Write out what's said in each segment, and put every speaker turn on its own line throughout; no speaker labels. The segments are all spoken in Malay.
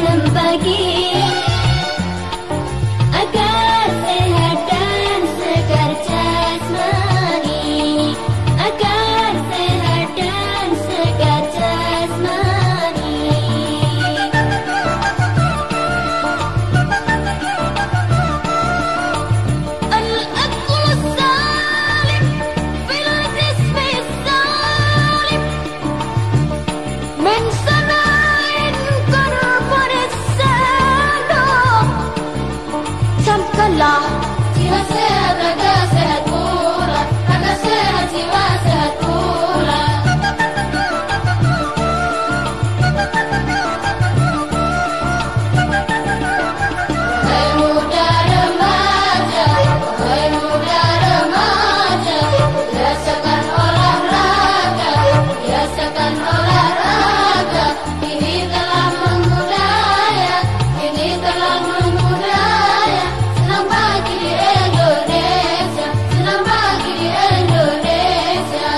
minum pagi agar sehat dan segar jasmani, agar sehat dan segar jasmani. Al-aqlu salim fil jismi salim min sana'in corpore sano. Camkanlah jiwa sehat, raga sehat pula, raga sehat, jiwa sehat pula. Hai muda remaja, hai muda remaja, biasakan olahraga, biasakan olahraga. Ini telah mengudaya, ini telah mengudaya. Senang bagi di Indonesia, senang bagi di Indonesia.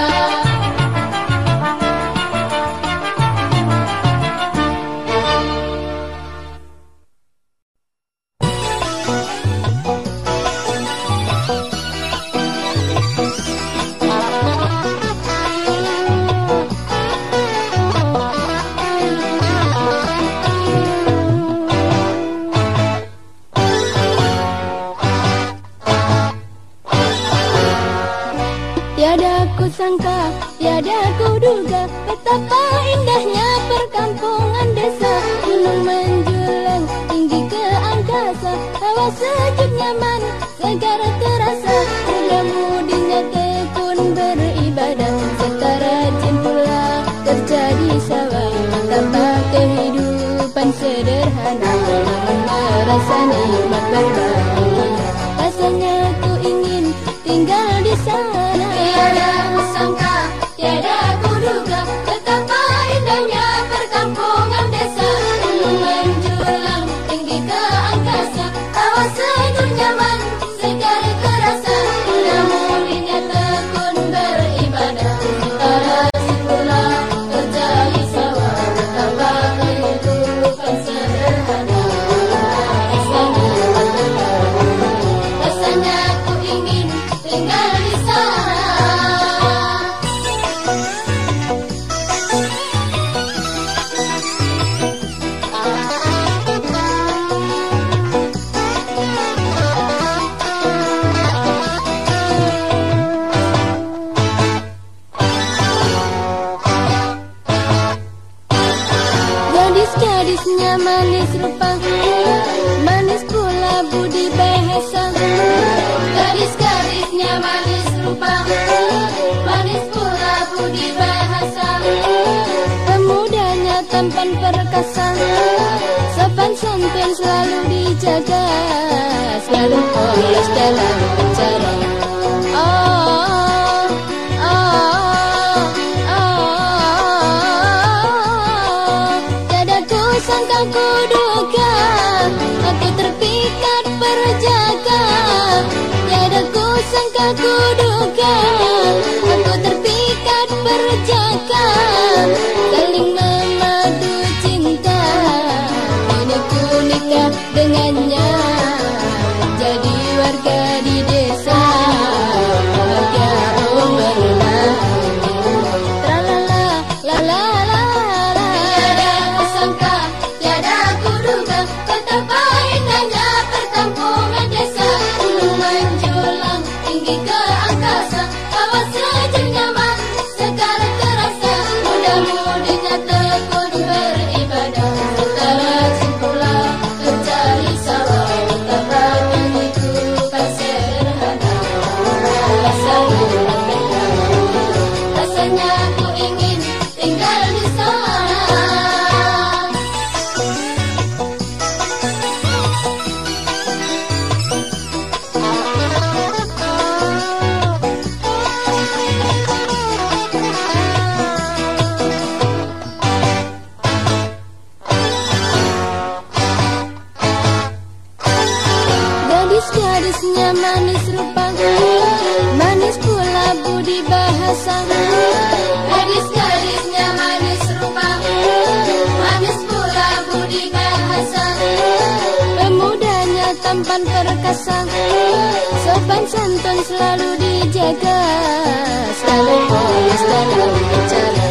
Tiada ku sangka, tiada ku duga, betapa indahnya perkampungan desa. Gunung menjulang tinggi ke angkasa, hawa sejuk nyaman, segar terasa. Muda-mudinya tekun beribadah, serta rajin pula kerja di sawah. Betapa kehidupan sederhana, namun merasa nikmat berbagi. Rasanya ku ingin tinggal di sana. Tiada ku sangka, tiada ku duga, betapa indahnya perkampungan desa. Gunung menjulang tinggi ke angkasa, hawa sejuk nyaman, segar terasa. Muda-mudinya tekun beribadah, serta rajin pula kerja di sawah. Betapa kehidupan sederhana, rasanya berbagi. Rasanya ku ingin tinggal di sana. Gadis-gadisnya manis rupa, manis pula budi bahasa. Gadis-gadisnya manis rupa, manis pula budi bahasa. Pemudanya tampan perkasa, sopan santun selalu dijaga, selalu polos dalam bicara. Tiada ku sangka ku duga, aku terpikat berjaga. Tiada ku sangka ku duga, aku terpikat berjaga. Saling memadu cinta, kini ku nikah dengannya, jadi warga di desa, bahagia umurlah. Tralala, la la la la. Tiada ku sangka, tiada ku duga, betapa indahnya perkampungan desa. Gunung menjulang tinggi ke angkasa, hawa sejuk nyaman, segar terasa. Muda-mudinya tekun beribadah, serta rajin pula kerja di sawah. Betapa kehidupan sederhana, rasanya berbeda. Rasanya ku ingin tinggal di sana. Gadis-gadisnya manis rupa, manis pula budi bahasa. Gadis-gadisnya manis rupa, manis pula budi bahasa. tampan perkasa, sopan santun selalu dijaga, selalu polos dalam bicara.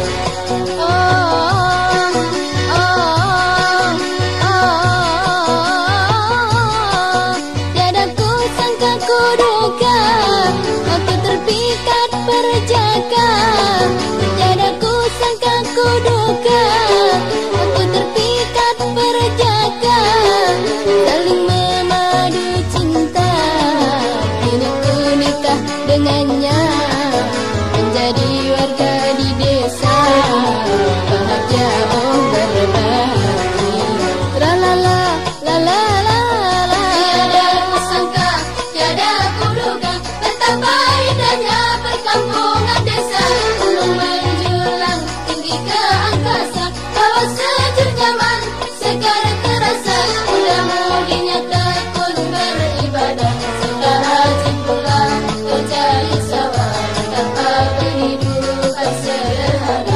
Tiada ku sangka ku duga, aku terpikat perjaka. Tiada ku sangka ku duga, aku terpikat perjaka. Saling memadu cinta, kini ku nikah dengannya, menjadi warga di desa, bahagia oh berbagi. Tralala, la la la la. Tiada ku sangka, tiada ku duga, betapa indahnya perkampungan desa. Gunung menjulang tinggi ke angkasa, hawa sejuk nyaman segar terasa. Mudah-mudinya tekun beribadah, sekarang pula kau cari sawah, betapa kehidupan sederhana.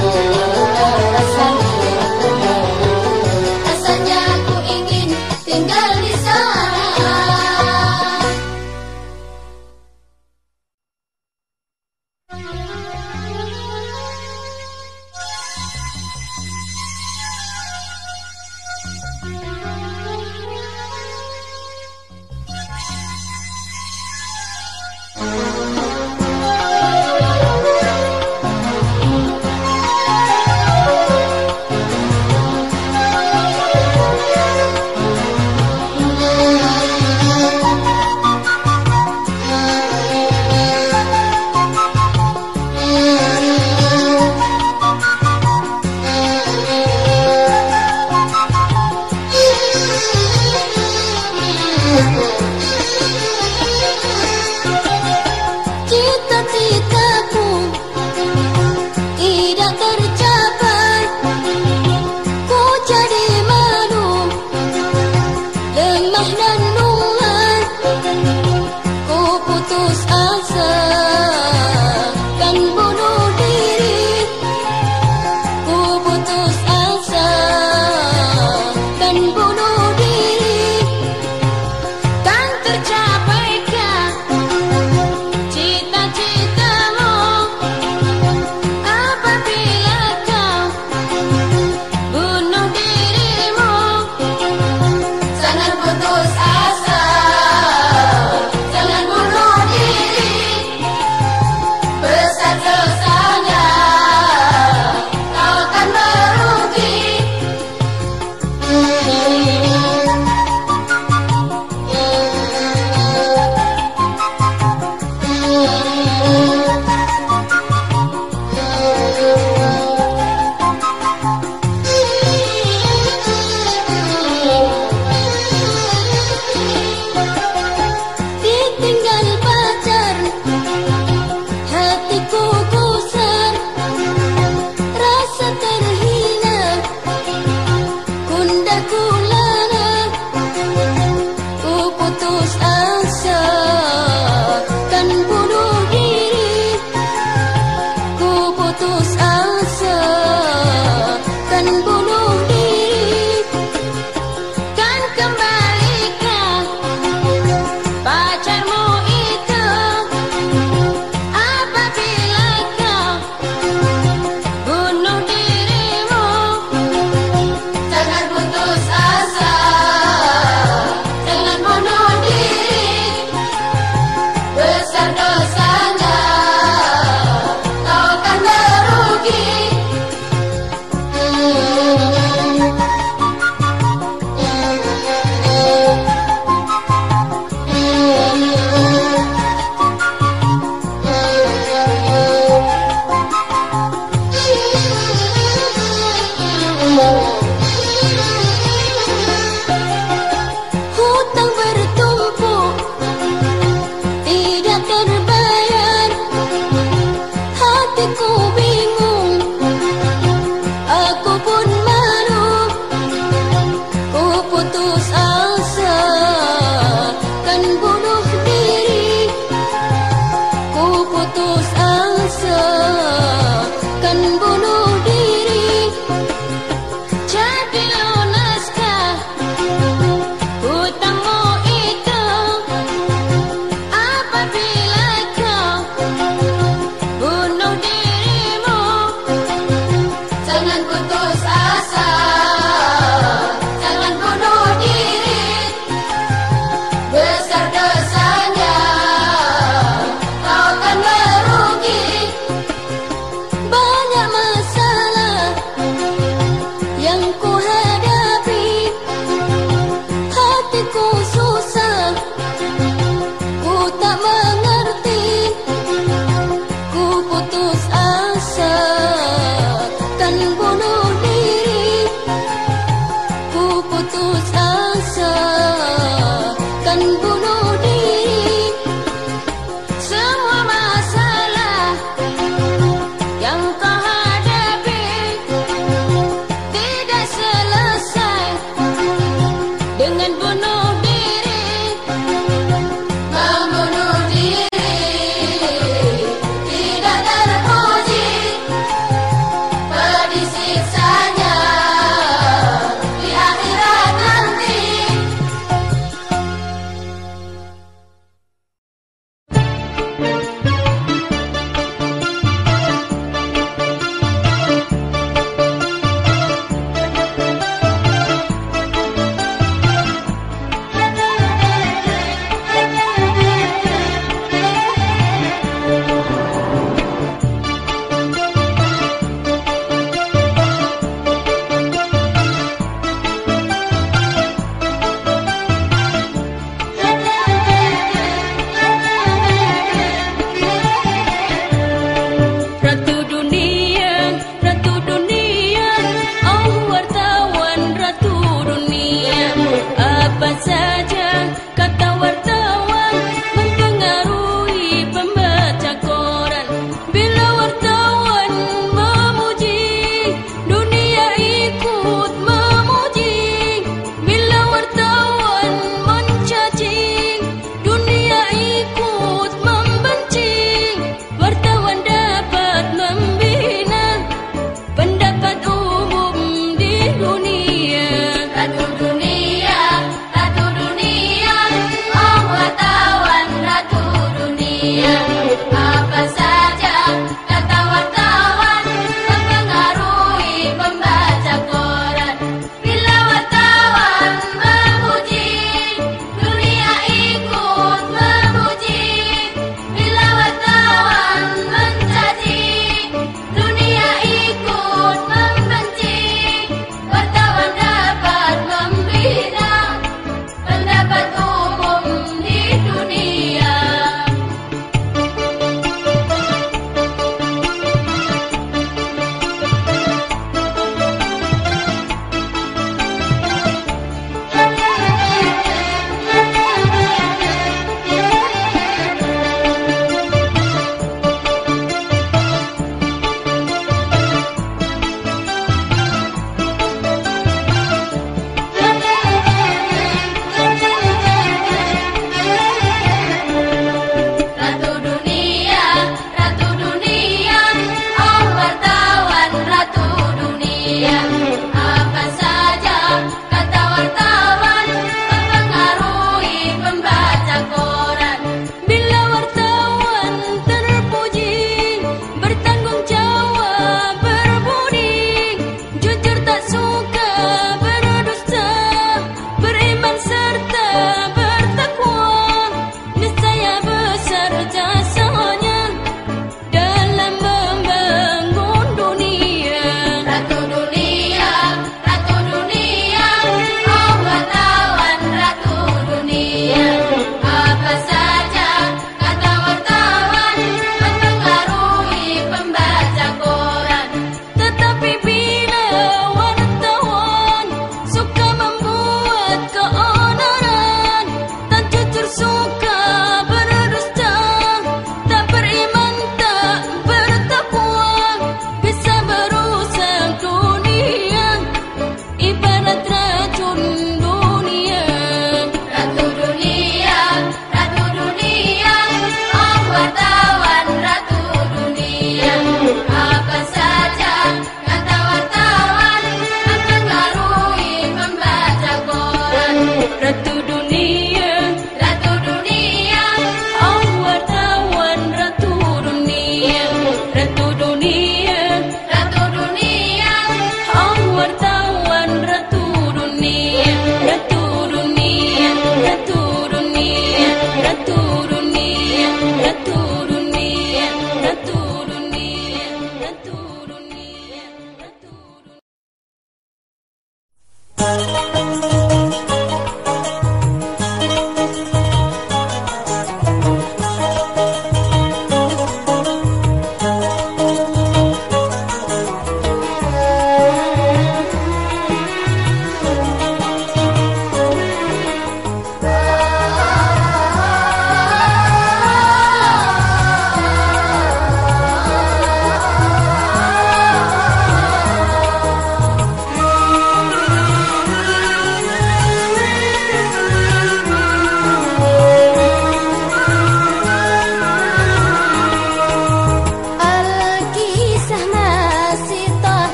Rasanya ku ingin tinggal di sana. Cita-citaku tidak tercapai, ku jadi malu, lemah dan lunglai. Ku putus asa, kan bunuh diri. Ku putus asa, kan bunuh diri. Kan tercapaikah cita-citamu apabila kau bunuh dirimu? Jangan putus asa, jangan bunuh diri. Besar dosanya, kau akan merugi. Ditinggal pacar, hatiku gusar, rasa terhina, gundah gulana. Ku putus asa, kan bunuh diri. Ku putus asa, kan bunuh diri. Kan kembalikah pacarmu itu apabila kau bunuh dirimu? Jangan putus asa, jangan bunuh diri. Besar dosanya, kau akan merugi. Hutang bertumpuk, tidak terbayar. Hatiku bingung, aku pun malu. Ku putus asa, kan bunuh diri. Ku putus asa, kan bunuh diri. Jadi lunaskah hutangmu itu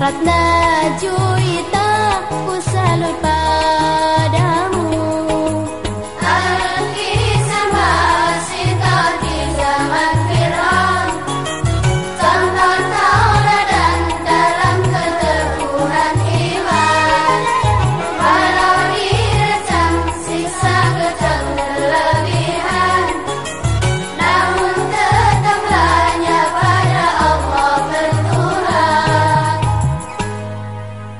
Tempat najuita ku salut padamu. Al-Kisah masih tak di zaman Fir'aun, contoh tauladan dalam keteguhan iman. Walau direjam siksa kejam berlebihan, namun tetaplah pada Allah bertuhan.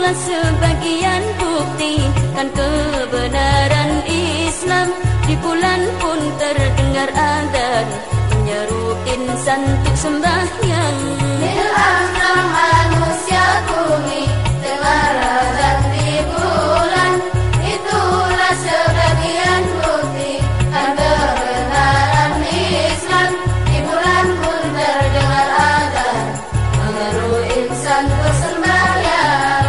Itulah sebagian bukti kan kebenaran Islam. Di bulan pun terdengar adzan menyeru insan untuk sembahyang.
Bilanglah manusia bumi, dengar adzan di bulan. Itulah sebagian bukti kan kebenaran Islam. Di bulan pun terdengar adzan menyeru insan untuk sembahyang.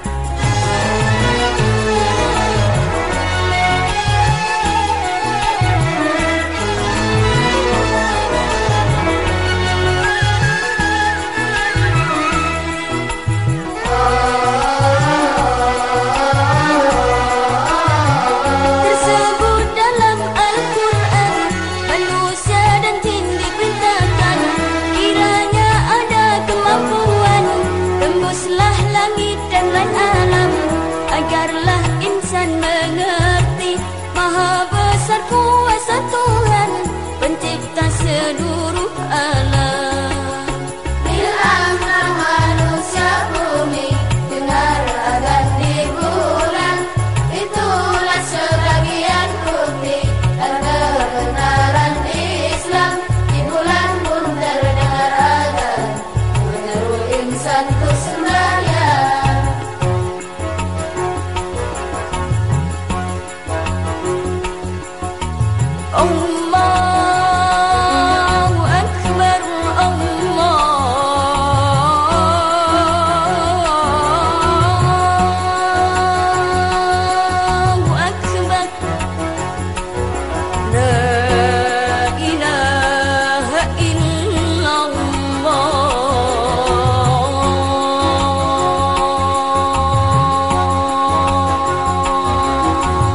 Tersebut dalam Al-Quran, manusia dan jin diperintahkan. Kiranya ada kemampuan, tembuslah langit dan lain alam, agarlah insan mengerti maha besar kuasa Tuhan pencipta seluruh alam.
Bilanglah manusia bumi, dengar adzan di bulan. Itulah sebagian bukti dan kebenaran Islam. Di bulan pun terdengar adzan menyeru insan untuk sembahyang.
Allahu Akbar, Allahu Akbar. La ilaha illallah.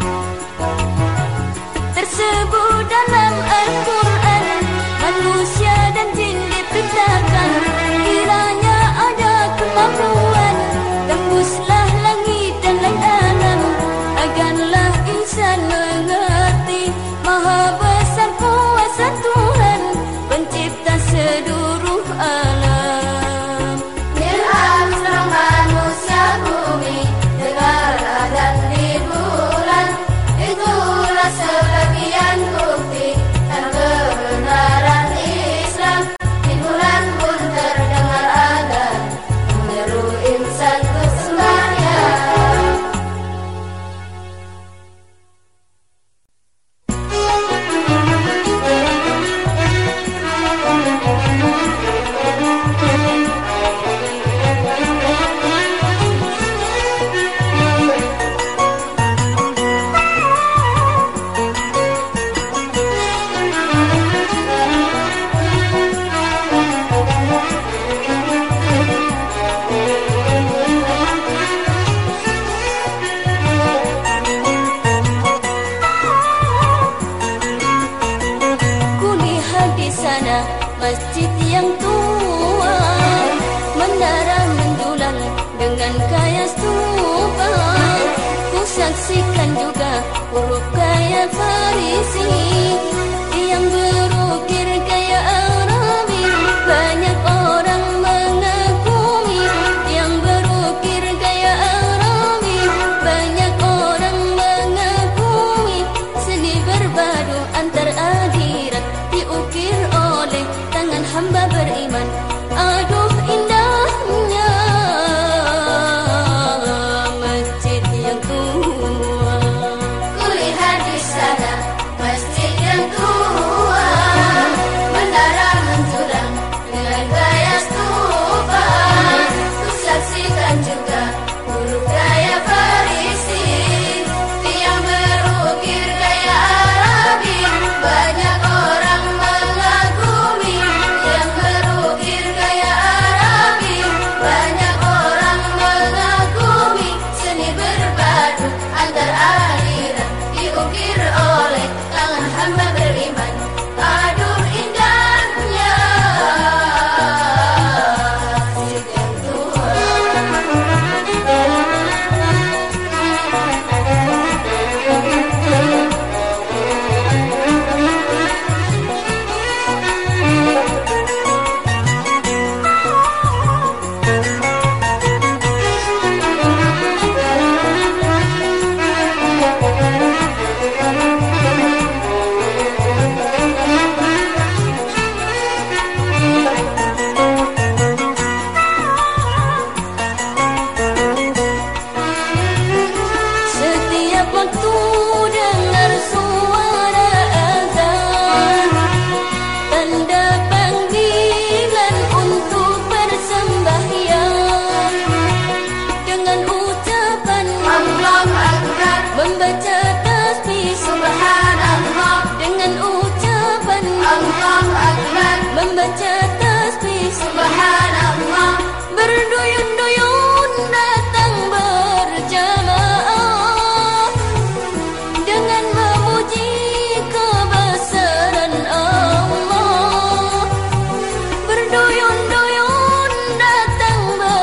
Tersebut dalam Al-Quran, manusia dan jin diperintahkan. Kiranya ada kemampuan, tembuslah langit dan lain alam, agarlah insan mengerti maha besar kuasa Tuhan pencipta seluruh alam.
Bilanglah manusia bumi, dengar adzan di bulan. Itulah sebagian bukti dan kebenaran Islam. Di bulan pun terdengar adzan menyeru insan untuk sembahyang.
Kulihat di sana masjid yang tua, menara menjulang dengan kaya stupa. Ku saksikan juga huruf gaya Farisi yang berukir gaya Arabi. Banyak orang mengagumi yang berukir gaya Arabi. Banyak orang mengagumi seni berbadu antar adirat diukir oleh tangan hamba beriman. Aduh indahnya masjid yang tua.
Kulihat di sana masjid yang tua, menara menjulang dengan gaya stupa. Ku saksikan juga huruf gaya Farisi yang berukir gaya Arabi. Banyak orang mengagumi yang berukir gaya Arabi. Banyak orang mengagumi seni berbadu antar aliran diukir oleh tangan hamba beriman. Aduh indahnya masjid yang tua.
membaca tasbih
Subhanallah,
berduyun-duyun datang berjamaah dengan memuji kebesaran Allah. Berduyun-duyun datang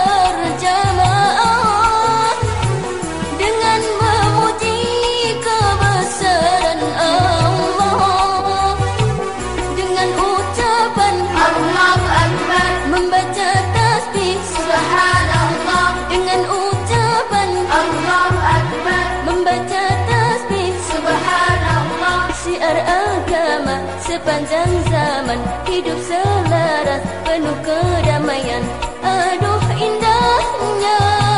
berjamaah dengan memuji kebesaran Allah. Dengan ucapan
Allahu Akbar,
membaca tasbih
Subhanallah,
dengan ucapan
Allahu Akbar,
membaca tasbih
Subhanallah,
syiar agama sepanjang zaman hidup selaras penuh kedamaian. Aduh indahnya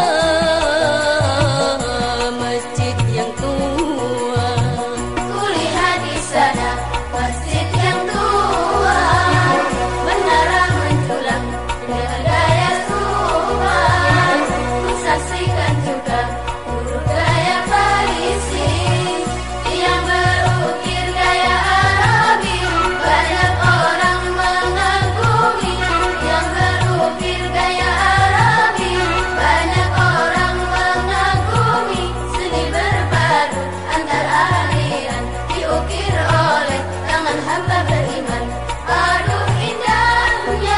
masjid yang tua.
kulihat di sana masjid yang tua, menara menjulang dengan gaya subhan. Ku saksikan juga guru gaya Farisi yang berukir gaya Arabi. Banyak orang mengagumi yang berukir gaya Arabi. Banyak orang mengagumi seni berpadu antar aliran diukir oleh tangan hamba beriman. Aduh indahnya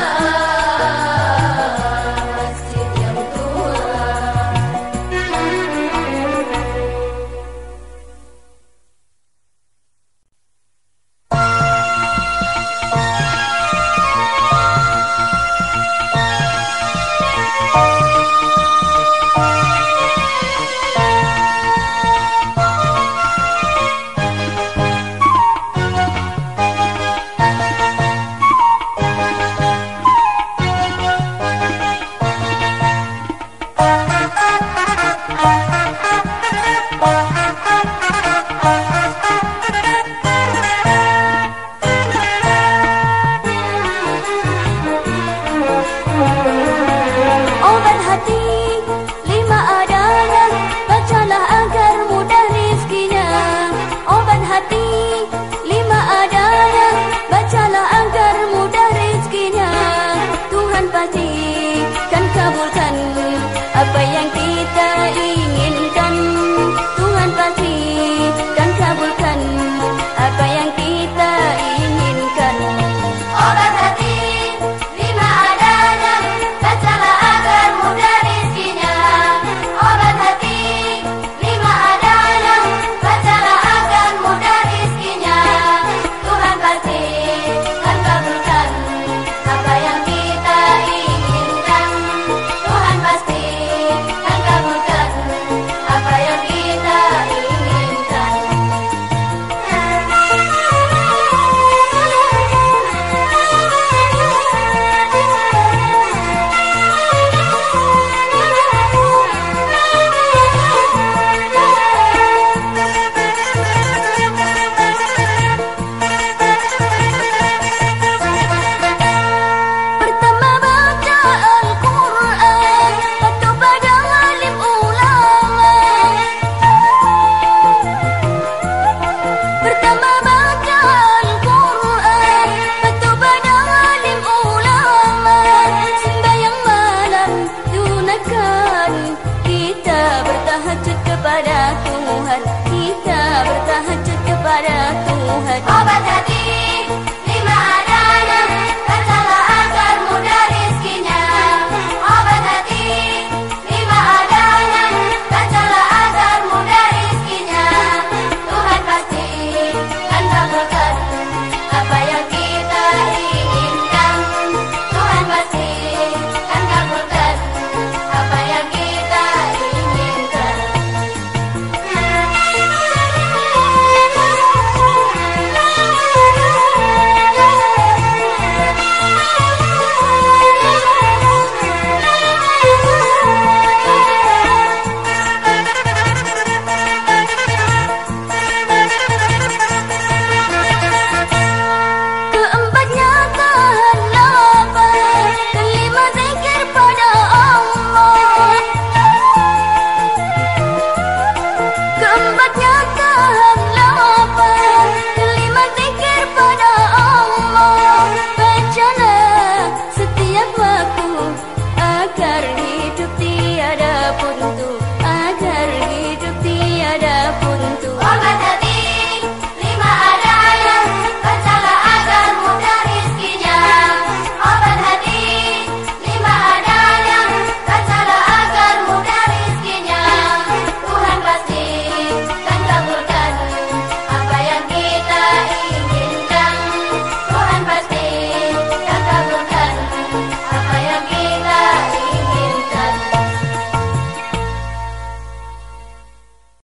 masjid yang tua.
Obat hati 5 adalah bacalah agar mudah rizkinya. Obat hati 5 adalah bacalah agar mudah rizkinya. Tuhan pasti kan kabulkan apa yang kita inginkan. Tuhan pasti kan kabulkan apa yang kita inginkan.
Obat hati 5 adalah bacalah agar mudah rizkinya. Obat hati 5 adalah bacalah agar mudah rizkinya. Tuhan pasti kan kabulkan apa yang kita inginkan. Tuhan pasti kan kabulkan apa yang kita inginkan.
Pertama baca Al-Quran, patuh pada alim ulama. Pertama baca Al-Quran, patuh pada alim ulama. Sembahyang malam tunaikan, kita bertahajud kepada Tuhan. Kita bertahajud kepada Tuhan.
Obat hati